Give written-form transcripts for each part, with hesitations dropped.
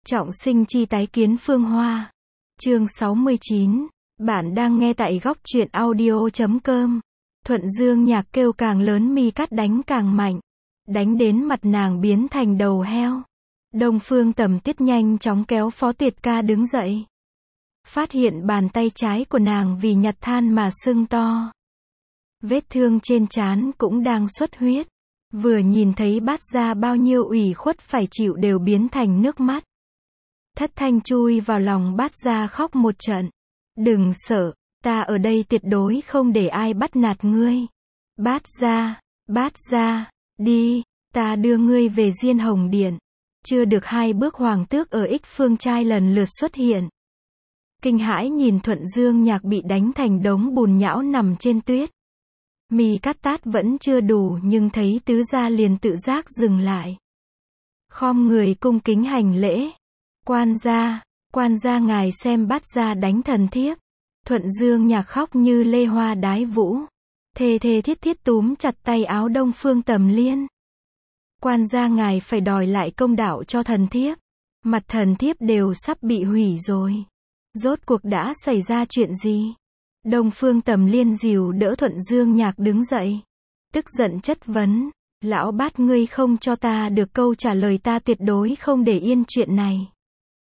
Trọng sinh chi tái kiến Phương Hoa. Chương 69. Bạn đang nghe tại góc truyện audio.com. Thuận Dương Nhạc kêu càng lớn, mi cắt đánh càng mạnh. Đánh đến mặt nàng biến thành đầu heo. Đông Phương Tầm Tiết nhanh chóng kéo Phó Tiệt Ca đứng dậy. Phát hiện bàn tay trái của nàng vì nhặt than mà sưng to. Vết thương trên trán cũng đang xuất huyết. Vừa nhìn thấy Bát Gia bao nhiêu ủy khuất phải chịu đều biến thành nước mắt. Thất Thanh chui vào lòng Bát Gia khóc một trận. Đừng sợ, ta ở đây tuyệt đối không để ai bắt nạt ngươi. Bát Gia, đi, ta đưa ngươi về Diên Hồng Điện. Chưa được 2 bước hoàng tước ở Ích Phương trai lần lượt xuất hiện. Kinh hãi nhìn Thuận Dương Nhạc bị đánh thành đống bùn nhão nằm trên tuyết. Mi cắt tát vẫn chưa đủ nhưng thấy tứ gia liền tự giác dừng lại. Khom người cung kính hành lễ. Quan gia ngài xem Bát Gia đánh thần thiếp. Thuận Dương Nhạc khóc như lê hoa đái vũ. Thề thiết túm chặt tay áo Đông Phương Tầm Liên. Quan gia ngài phải đòi lại công đạo cho thần thiếp. Mặt thần thiếp đều sắp bị hủy rồi. Rốt cuộc đã xảy ra chuyện gì? Đông Phương Tầm Liên dìu đỡ Thuận Dương Nhạc đứng dậy. Tức giận chất vấn. Lão Bát, ngươi không cho ta được câu trả lời, ta tuyệt đối không để yên chuyện này.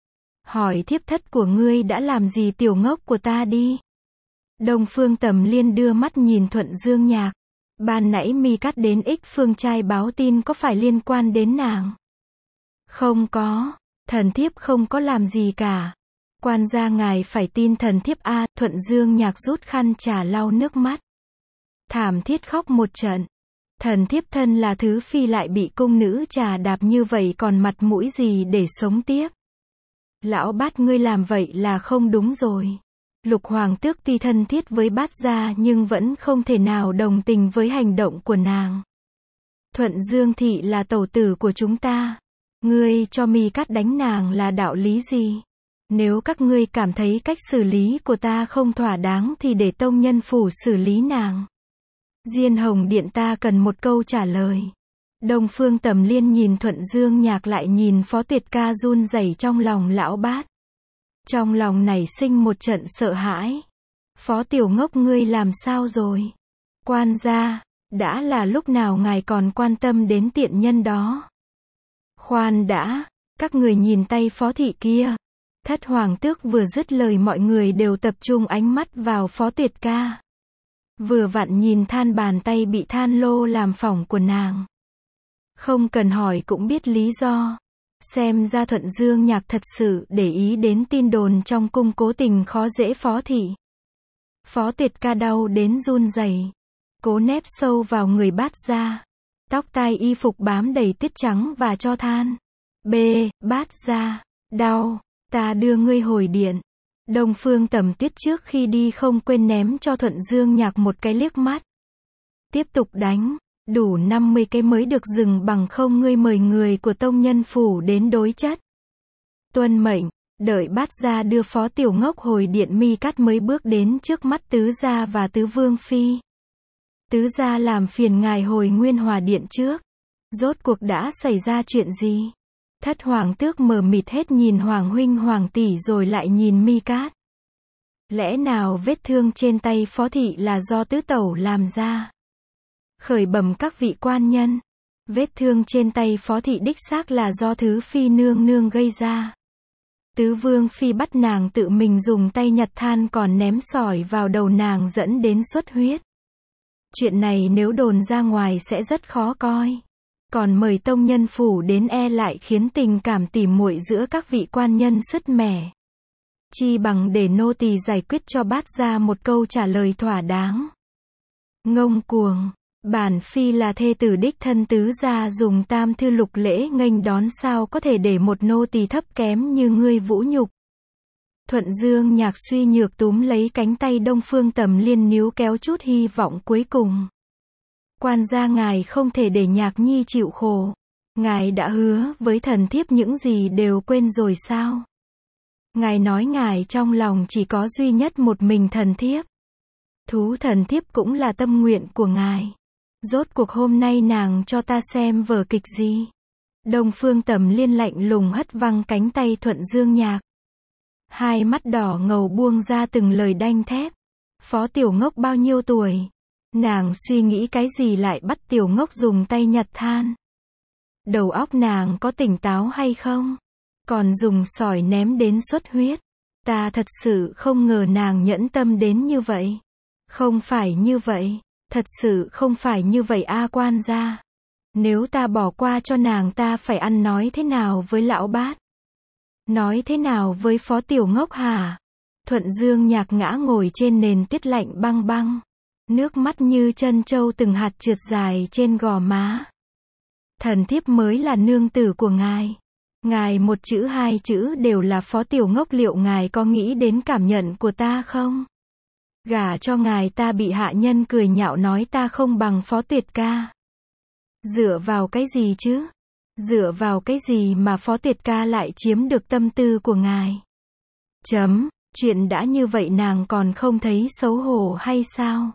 Hỏi thiếp thất của ngươi đã làm gì tiểu ngốc của ta đi. Đông Phương Tầm Liên đưa mắt nhìn Thuận Dương Nhạc. Ban nãy mi cắt đến Ích Phương trai báo tin có phải liên quan đến nàng? Không có, thần thiếp không có làm gì cả. Quan gia ngài phải tin thần thiếp a. Thuận Dương Nhạc rút khăn trà lau nước mắt. Thảm thiết khóc một trận. Thần thiếp thân là thứ phi lại bị cung nữ trà đạp như vậy còn mặt mũi gì để sống tiếp. Lão Bát, ngươi làm vậy là không đúng rồi. Lục hoàng tước tuy thân thiết với Bát Gia nhưng vẫn không thể nào đồng tình với hành động của nàng. Thuận Dương thị là tẩu tử của chúng ta. Ngươi cho mi cắt đánh nàng là đạo lý gì? Nếu các ngươi cảm thấy cách xử lý của ta không thỏa đáng thì để tông nhân phủ xử lý nàng. Diên Hồng Điện ta cần một câu trả lời. Đông Phương Tầm Liên nhìn Thuận Dương Nhạc lại nhìn Phó Tiệt Ca run rẩy trong lòng lão Bát. Trong lòng nảy sinh một trận sợ hãi. Phó tiểu ngốc, ngươi làm sao rồi? Quan gia, đã là lúc nào ngài còn quan tâm đến tiện nhân đó? Khoan đã, các người nhìn tay Phó thị kia. Thất hoàng tước vừa dứt lời mọi người đều tập trung ánh mắt vào Phó Tiệt Ca. Vừa vặn nhìn than bàn tay bị than lô làm phỏng của nàng. Không cần hỏi cũng biết lý do. Xem ra Thuận Dương Nhạc thật sự để ý đến tin đồn trong cung cố tình khó dễ Phó thị. Phó Tiệt Ca đau đến run rẩy, cố nép sâu vào người Bát Gia. Tóc tai y phục bám đầy tiết trắng và cho than. Bát Gia, đau, ta đưa ngươi hồi điện. Đông Phương Tầm Tiết trước khi đi không quên ném cho Thuận Dương Nhạc một cái liếc mắt. Tiếp tục đánh, đủ 50 cái mới được dừng, bằng không ngươi mời người của tông nhân phủ đến đối chất. Tuân mệnh. Đợi Bát Gia đưa Phó tiểu ngốc hồi điện, mi cắt mới bước đến trước mắt tứ gia và tứ vương phi. Tứ gia làm phiền ngài hồi Nguyên Hòa Điện trước. Rốt cuộc đã xảy ra chuyện gì? Thất hoàng tước mờ mịt hết nhìn hoàng huynh hoàng tỷ rồi lại nhìn mi cát. Lẽ nào vết thương trên tay Phó thị là do tứ tẩu làm ra? Khởi bẩm các vị quan nhân. Vết thương trên tay Phó thị đích xác là do thứ phi nương nương gây ra. Tứ vương phi bắt nàng tự mình dùng tay nhặt than còn ném sỏi vào đầu nàng dẫn đến xuất huyết. Chuyện này nếu đồn ra ngoài sẽ rất khó coi. Còn mời tông nhân phủ đến e lại khiến tình cảm tỉ muội giữa các vị quan nhân sứt mẻ. Chi bằng để nô tỳ giải quyết cho Bát Gia một câu trả lời thỏa đáng. Ngông cuồng, bản phi là thê tử đích thân tứ gia dùng tam thư lục lễ nghênh đón, sao có thể để một nô tỳ thấp kém như ngươi vũ nhục. Thuận Dương Nhạc suy nhược túm lấy cánh tay Đông Phương Tầm Liên níu kéo chút hy vọng cuối cùng. Quan gia ngài không thể để Nhạc nhi chịu khổ. Ngài đã hứa với thần thiếp những gì đều quên rồi sao? Ngài nói ngài trong lòng chỉ có duy nhất một mình thần thiếp. Thú thần thiếp cũng là tâm nguyện của ngài. Rốt cuộc hôm nay nàng cho ta xem vở kịch gì? Đông Phương Tầm Liên lạnh lùng hất văng cánh tay Thuận Dương Nhạc. Hai mắt đỏ ngầu buông ra từng lời đanh thép. Phó Tiểu Ngốc bao nhiêu tuổi? Nàng suy nghĩ cái gì lại bắt Tiểu Ngốc dùng tay nhặt than? Đầu óc nàng có tỉnh táo hay không? Còn dùng sỏi ném đến xuất huyết. Ta thật sự không ngờ nàng nhẫn tâm đến như vậy. Không phải như vậy. Thật sự không phải như vậy a quan gia. Nếu ta bỏ qua cho nàng ta phải ăn nói thế nào với lão bát? Nói thế nào với Phó Tiểu Ngốc hả? Thuận Dương Nhạc ngã ngồi trên nền tuyết lạnh băng băng. Nước mắt như trân châu từng hạt trượt dài trên gò má. Thần thiếp mới là nương tử của ngài. Ngài một chữ hai chữ đều là Phó Tiểu Ngốc, liệu ngài có nghĩ đến cảm nhận của ta không? Gả cho ngài ta bị hạ nhân cười nhạo nói ta không bằng Phó Tuyệt ca. Dựa vào cái gì chứ? Dựa vào cái gì mà Phó Tuyệt ca lại chiếm được tâm tư của ngài? Chuyện đã như vậy nàng còn không thấy xấu hổ hay sao?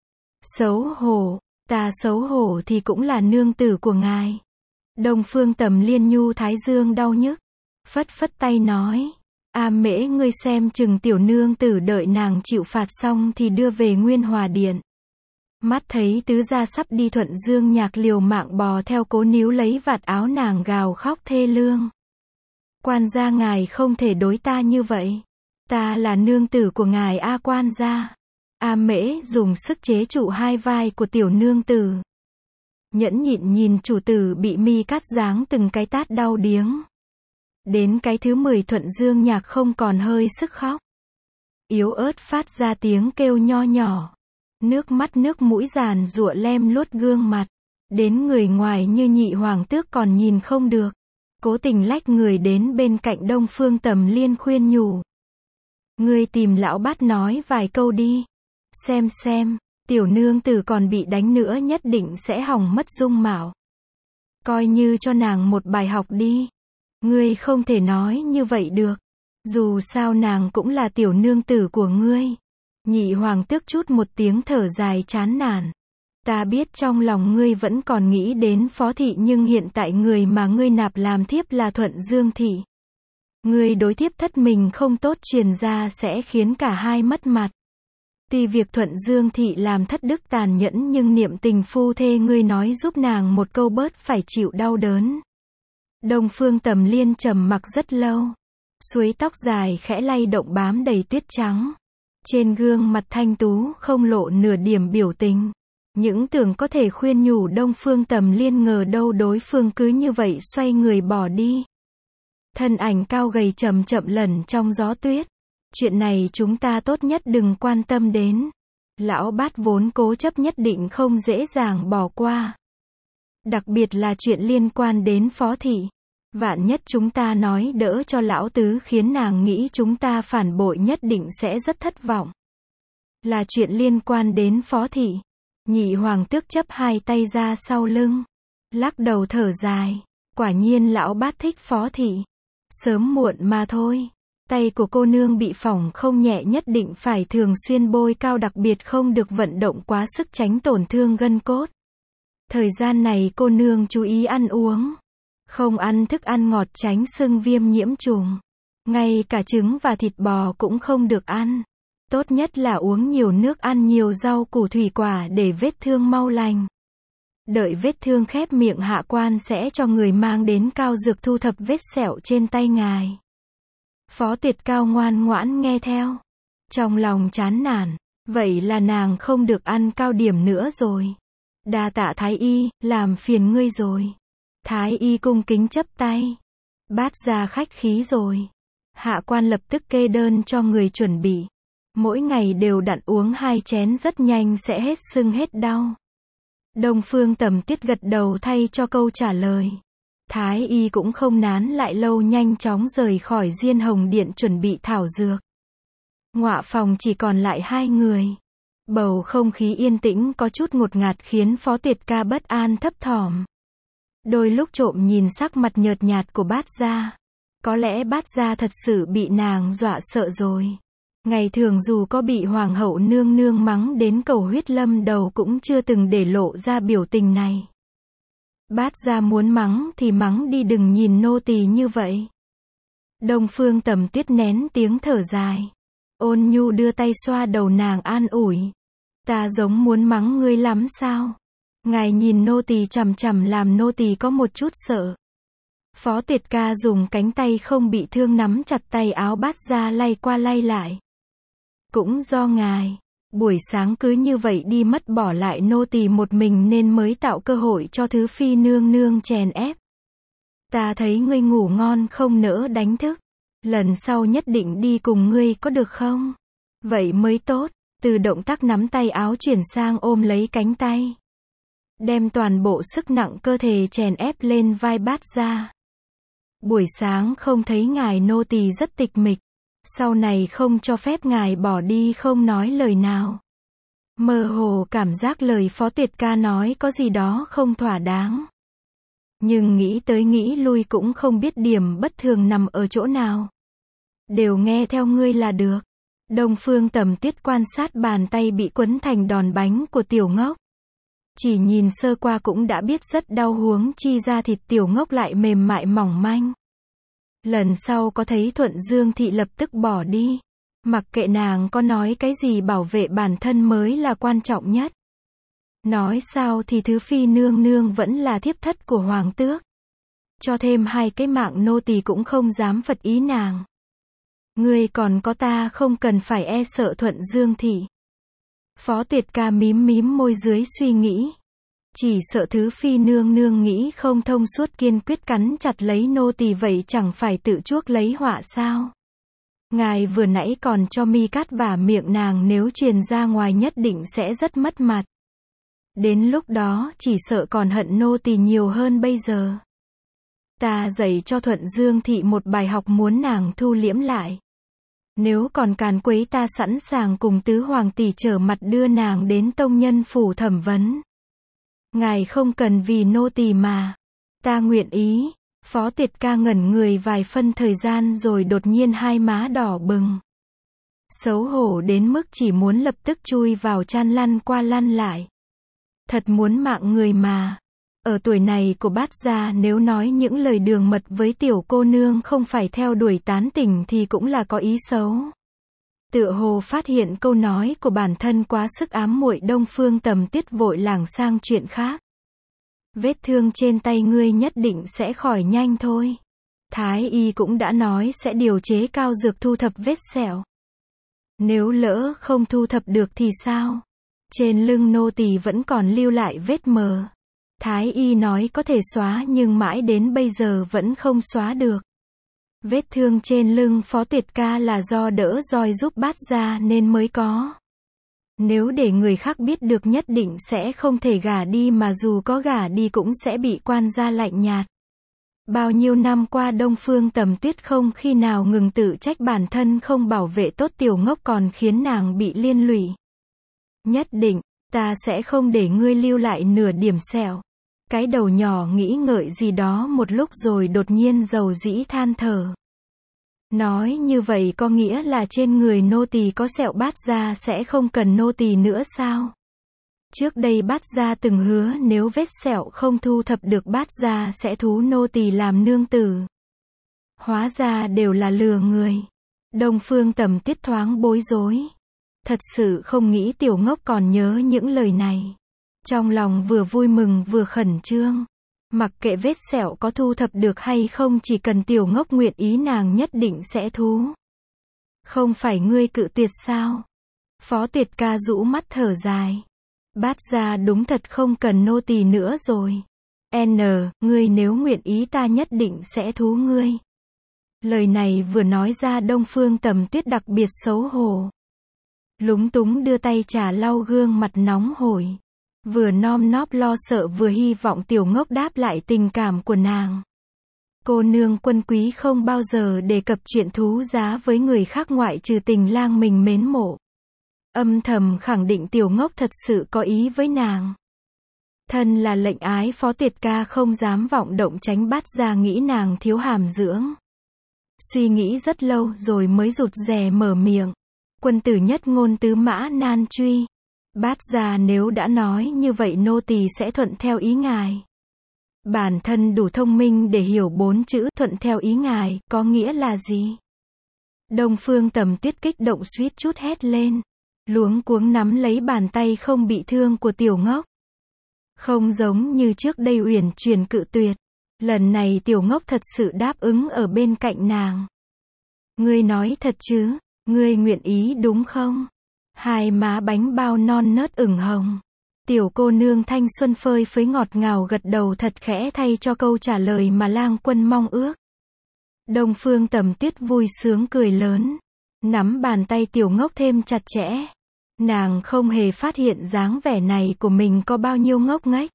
Xấu hổ, ta xấu hổ thì cũng là nương tử của ngài. Đông Phương Tầm Liên nhu thái dương đau nhức, phất phất tay nói, A Mễ ngươi xem chừng tiểu nương tử đợi nàng chịu phạt xong thì đưa về Nguyên Hòa Điện. Mắt thấy tứ gia sắp đi, Thuận Dương Nhạc liều mạng bò theo cố níu lấy vạt áo nàng gào khóc thê lương. Quan gia ngài không thể đối ta như vậy. Ta là nương tử của ngài a quan gia. A Mễ dùng sức chế trụ hai vai của tiểu nương tử. Nhẫn nhịn nhìn chủ tử bị mi cắt giáng từng cái tát đau điếng. Đến cái thứ 10 Thuận Dương Nhạc không còn hơi sức khóc. Yếu ớt phát ra tiếng kêu nho nhỏ. Nước mắt nước mũi giàn giụa lem luốt gương mặt. Đến người ngoài như Nhị Hoàng Tước còn nhìn không được. Cố tình lách người đến bên cạnh Đông Phương Tầm Liên khuyên nhủ. Ngươi tìm lão bát nói vài câu đi. Xem, tiểu nương tử còn bị đánh nữa nhất định sẽ hỏng mất dung mạo. Coi như cho nàng một bài học đi. Ngươi không thể nói như vậy được. Dù sao nàng cũng là tiểu nương tử của ngươi. Nhị Hoàng Tước chút một tiếng thở dài chán nản. Ta biết trong lòng ngươi vẫn còn nghĩ đến Phó thị, nhưng hiện tại người mà ngươi nạp làm thiếp là Thuận Dương thị. Ngươi đối thiếp thất mình không tốt truyền ra sẽ khiến cả hai mất mặt. Tuy việc Thuận Dương thị làm thất đức tàn nhẫn, nhưng niệm tình phu thê ngươi nói giúp nàng một câu bớt phải chịu đau đớn. Đông Phương Tầm Liên trầm mặc rất lâu. Suối tóc dài khẽ lay động bám đầy tuyết trắng. Trên gương mặt thanh tú không lộ nửa điểm biểu tình. Những tưởng có thể khuyên nhủ Đông Phương Tầm Liên, ngờ đâu đối phương cứ như vậy xoay người bỏ đi. Thân ảnh cao gầy chậm chậm lẩn trong gió tuyết. Chuyện này chúng ta tốt nhất đừng quan tâm đến. Lão bát vốn cố chấp nhất định không dễ dàng bỏ qua. Đặc biệt là chuyện liên quan đến Phó thị. Vạn nhất chúng ta nói đỡ cho lão tứ khiến nàng nghĩ chúng ta phản bội, nhất định sẽ rất thất vọng. Là chuyện liên quan đến Phó thị. Nhị Hoàng Tước chấp hai tay ra sau lưng. Lắc đầu thở dài. Quả nhiên lão bát thích Phó thị. Sớm muộn mà thôi. Tay của cô nương bị phỏng không nhẹ, nhất định phải thường xuyên bôi cao, đặc biệt không được vận động quá sức tránh tổn thương gân cốt. Thời gian này cô nương chú ý ăn uống. Không ăn thức ăn ngọt tránh sưng viêm nhiễm trùng. Ngay cả trứng và thịt bò cũng không được ăn. Tốt nhất là uống nhiều nước, ăn nhiều rau củ thủy quả để vết thương mau lành. Đợi vết thương khép miệng, hạ quan sẽ cho người mang đến cao dược thu thập vết sẹo trên tay ngài. Phó Tuyệt Cao ngoan ngoãn nghe theo. Trong lòng chán nản. Vậy là nàng không được ăn cao điểm nữa rồi. Đa tạ Thái y, làm phiền ngươi rồi. Thái y cung kính chấp tay. Bát gia khách khí rồi. Hạ quan lập tức kê đơn cho người chuẩn bị. Mỗi ngày đều đặn uống 2 chén, rất nhanh sẽ hết sưng hết đau. Đông Phương Tầm Tuyết gật đầu thay cho câu trả lời. Thái y cũng không nán lại lâu, nhanh chóng rời khỏi Diên Hồng Điện chuẩn bị thảo dược. Ngọa phòng chỉ còn lại 2 người. Bầu không khí yên tĩnh có chút ngột ngạt khiến Phó Tuyệt Ca bất an thấp thỏm. Đôi lúc trộm nhìn sắc mặt nhợt nhạt của Bát gia. Có lẽ Bát gia thật sự bị nàng dọa sợ rồi. Ngày thường dù có bị Hoàng hậu nương nương mắng đến cầu huyết lâm đầu cũng chưa từng để lộ ra biểu tình này. Bát gia muốn mắng thì mắng đi, đừng nhìn nô tỳ như vậy. Đông Phương Tầm Tuyết nén tiếng thở dài. Ôn nhu đưa tay xoa đầu nàng an ủi. Ta giống muốn mắng ngươi lắm sao? Ngài nhìn nô tỳ chằm chằm làm nô tỳ có một chút sợ. Phó Tiệt Ca dùng cánh tay không bị thương nắm chặt tay áo Bát gia lay qua lay lại. Cũng do ngài, buổi sáng cứ như vậy đi mất bỏ lại nô tỳ một mình nên mới tạo cơ hội cho Thứ Phi nương nương chèn ép. Ta thấy ngươi ngủ ngon không nỡ đánh thức. Lần sau nhất định đi cùng ngươi có được không? Vậy mới tốt. Từ động tác nắm tay áo chuyển sang ôm lấy cánh tay. Đem toàn bộ sức nặng cơ thể chèn ép lên vai Bát gia. Buổi sáng không thấy ngài nô tỳ rất tịch mịch. Sau này không cho phép ngài bỏ đi không nói lời nào. Mơ hồ cảm giác lời Phó Tiệt Ca nói có gì đó không thỏa đáng. Nhưng nghĩ tới nghĩ lui cũng không biết điểm bất thường nằm ở chỗ nào. Đều nghe theo ngươi là được. Đông Phương Tầm Tuyết quan sát bàn tay bị quấn thành đòn bánh của Tiểu Ngốc. Chỉ nhìn sơ qua cũng đã biết rất đau, huống chi ra thịt Tiểu Ngốc lại mềm mại mỏng manh. Lần sau có thấy Thuận Dương Thị lập tức bỏ đi. Mặc kệ nàng có nói cái gì, bảo vệ bản thân mới là quan trọng nhất. Nói sao thì Thứ Phi nương nương vẫn là thiếp thất của hoàng tước. Cho thêm 2 cái mạng nô tỳ cũng không dám phật ý nàng. Ngươi còn có ta, không cần phải e sợ Thuận Dương Thị. Phó Tiệt Ca mím mím môi dưới suy nghĩ. Chỉ sợ Thứ Phi nương nương nghĩ không thông suốt, kiên quyết cắn chặt lấy nô tỳ, vậy chẳng phải tự chuốc lấy họa sao? Ngài vừa nãy còn cho mi cắt vả miệng nàng, nếu truyền ra ngoài nhất định sẽ rất mất mặt. Đến lúc đó chỉ sợ còn hận nô tỳ nhiều hơn bây giờ. Ta dạy cho Thuận Dương Thị một bài học, muốn nàng thu liễm lại. Nếu còn càn quấy ta sẵn sàng cùng tứ hoàng tỷ trở mặt đưa nàng đến tông nhân phủ thẩm vấn. Ngài không cần vì nô tỳ mà. Ta nguyện ý. Phó Tiệt Ca ngẩn người vài phân thời gian rồi đột nhiên hai má đỏ bừng. Xấu hổ đến mức chỉ muốn lập tức chui vào chăn lăn qua lăn lại. Thật muốn mạng người mà. Ở tuổi này của Bát gia, nếu nói những lời đường mật với tiểu cô nương không phải theo đuổi tán tỉnh thì cũng là có ý xấu. Tựa hồ phát hiện câu nói của bản thân quá sức ám muội, Đông Phương Tầm Tuyết vội lảng sang chuyện khác. Vết thương trên tay ngươi nhất định sẽ khỏi nhanh thôi. Thái y cũng đã nói sẽ điều chế cao dược thu thập vết sẹo. Nếu lỡ không thu thập được thì sao? Trên lưng nô tỳ vẫn còn lưu lại vết mờ. Thái y nói có thể xóa nhưng mãi đến bây giờ vẫn không xóa được. Vết thương trên lưng Phó Tiệt Ca là do đỡ roi giúp Bát gia nên mới có. Nếu để người khác biết được nhất định sẽ không thể gả đi, mà dù có gả đi cũng sẽ bị quan gia lạnh nhạt. Bao nhiêu năm qua Đông Phương Tầm Tuyết không khi nào ngừng tự trách bản thân không bảo vệ tốt Tiểu Ngốc, còn khiến nàng bị liên lụy. Nhất định, ta sẽ không để ngươi lưu lại nửa điểm sẹo. Cái đầu nhỏ nghĩ ngợi gì đó một lúc rồi đột nhiên dầu dĩ than thở. Nói như vậy có nghĩa là trên người nô tỳ có sẹo, Bát gia sẽ không cần nô tỳ nữa sao? Trước đây Bát gia từng hứa nếu vết sẹo không thu thập được Bát gia sẽ thú nô tỳ làm nương tử. Hóa ra đều là lừa người. Đông Phương Tầm Tuyết thoáng bối rối. Thật sự không nghĩ Tiểu Ngốc còn nhớ những lời này. Trong lòng vừa vui mừng vừa khẩn trương. Mặc kệ vết sẹo có thu thập được hay không, chỉ cần Tiểu Ngốc nguyện ý nàng nhất định sẽ thú. Không phải ngươi cự tuyệt sao? Phó Tiệt Ca rũ mắt thở dài. Bát gia đúng thật không cần nô tỳ nữa rồi. Ngươi nếu nguyện ý ta nhất định sẽ thú ngươi. Lời này vừa nói ra Đông Phương Tầm Tuyết đặc biệt xấu hổ. Lúng túng đưa tay trà lau gương mặt nóng hổi. Vừa nom nóp lo sợ vừa hy vọng Tiểu Ngốc đáp lại tình cảm của nàng. Cô nương Quân Quý không bao giờ đề cập chuyện thú giá với người khác ngoại trừ tình lang mình mến mộ. Âm thầm khẳng định Tiểu Ngốc thật sự có ý với nàng. Thân là lệnh ái, Phó Tiệt Ca không dám vọng động tránh Bát gia nghĩ nàng thiếu hàm dưỡng. Suy nghĩ rất lâu rồi mới rụt rè mở miệng. Quân tử nhất ngôn tứ mã nan truy. Bát gia nếu đã nói như vậy nô tỳ sẽ thuận theo ý ngài. Bản thân đủ thông minh để hiểu 4 chữ thuận theo ý ngài, có nghĩa là gì? Đông Phương Tầm Tuyết kích động suýt chút hét lên. Luống cuống nắm lấy bàn tay không bị thương của Tiểu Ngốc. Không giống như trước đây uyển chuyển cự tuyệt. Lần này Tiểu Ngốc thật sự đáp ứng ở bên cạnh nàng. Ngươi nói thật chứ? Ngươi nguyện ý đúng không? Hai má bánh bao non nớt ửng hồng. Tiểu cô nương thanh xuân phơi phới ngọt ngào gật đầu thật khẽ thay cho câu trả lời mà Lang Quân mong ước. Đông Phương Tầm Tuyết vui sướng cười lớn. Nắm bàn tay Tiểu Ngốc thêm chặt chẽ. Nàng không hề phát hiện dáng vẻ này của mình có bao nhiêu ngốc nghếch.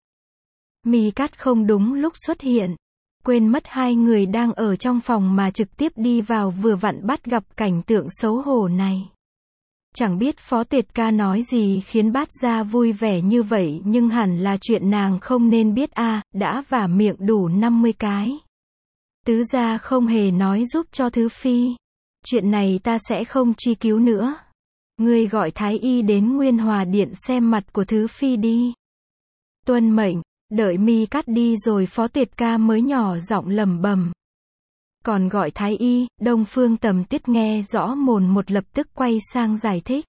Mi Cát không đúng lúc xuất hiện. Quên mất hai người đang ở trong phòng mà trực tiếp đi vào vừa vặn bắt gặp cảnh tượng xấu hổ này. Chẳng biết Phó Tuyệt Ca nói gì khiến Bát Gia vui vẻ như vậy nhưng hẳn là chuyện nàng không nên biết a, đã vả miệng đủ 50 cái. Tứ gia không hề nói giúp cho Thứ Phi. Chuyện này ta sẽ không truy cứu nữa. Ngươi gọi Thái Y đến Nguyên Hòa Điện xem mặt của Thứ Phi đi. Tuân mệnh. Đợi Mi Cát đi rồi Phó Tuyệt Ca mới nhỏ giọng lẩm bẩm. Còn gọi Thái Y, Đông Phương Tầm Tuyết nghe rõ mồn một lập tức quay sang giải thích.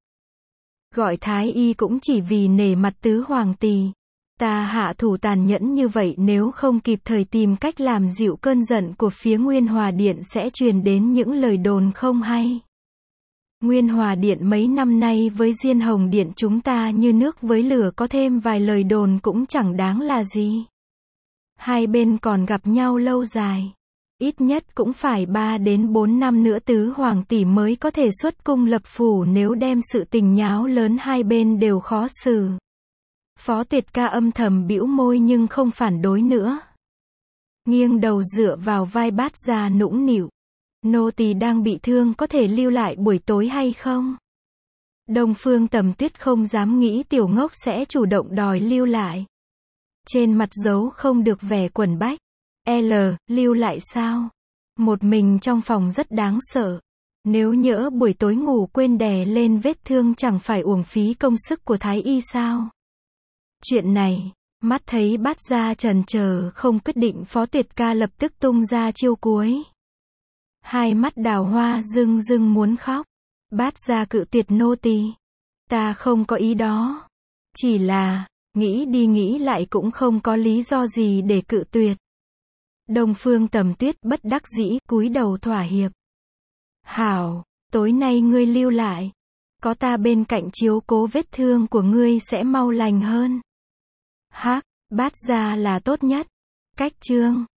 Gọi Thái Y cũng chỉ vì nể mặt tứ hoàng tỳ. Ta hạ thủ tàn nhẫn như vậy nếu không kịp thời tìm cách làm dịu cơn giận của phía Nguyên Hòa Điện sẽ truyền đến những lời đồn không hay. Nguyên Hòa Điện mấy năm nay với Diên Hồng Điện chúng ta như nước với lửa có thêm vài lời đồn cũng chẳng đáng là gì. Hai bên còn gặp nhau lâu dài. Ít nhất cũng phải 3 đến 4 năm nữa tứ hoàng tỷ mới có thể xuất cung lập phủ nếu đem sự tình nháo lớn hai bên đều khó xử. Phó Tuyệt Ca âm thầm bĩu môi nhưng không phản đối nữa. Nghiêng đầu dựa vào vai Bát Gia nũng nịu. Nô tỳ đang bị thương có thể lưu lại buổi tối hay không? Đông Phương Tầm Tuyết không dám nghĩ Tiểu Ngốc sẽ chủ động đòi lưu lại. Trên mặt giấu không được vẻ quẩn bách. Lưu lại sao? Một mình trong phòng rất đáng sợ. Nếu nhỡ buổi tối ngủ quên đè lên vết thương chẳng phải uổng phí công sức của Thái Y sao? Chuyện này, mắt thấy Bát Gia chần chờ không quyết định Phó Tuyệt Ca lập tức tung ra chiêu cuối. Hai mắt đào hoa rưng rưng muốn khóc. Bát Gia cự tuyệt nô tỳ. Ta không có ý đó. Chỉ là, nghĩ đi nghĩ lại cũng không có lý do gì để cự tuyệt. Đông Phương Tầm Tuyết bất đắc dĩ cúi đầu thỏa hiệp. Hảo, tối nay ngươi lưu lại. Có ta bên cạnh chiếu cố vết thương của ngươi sẽ mau lành hơn. Hắc, Bát Gia là tốt nhất. Cách chương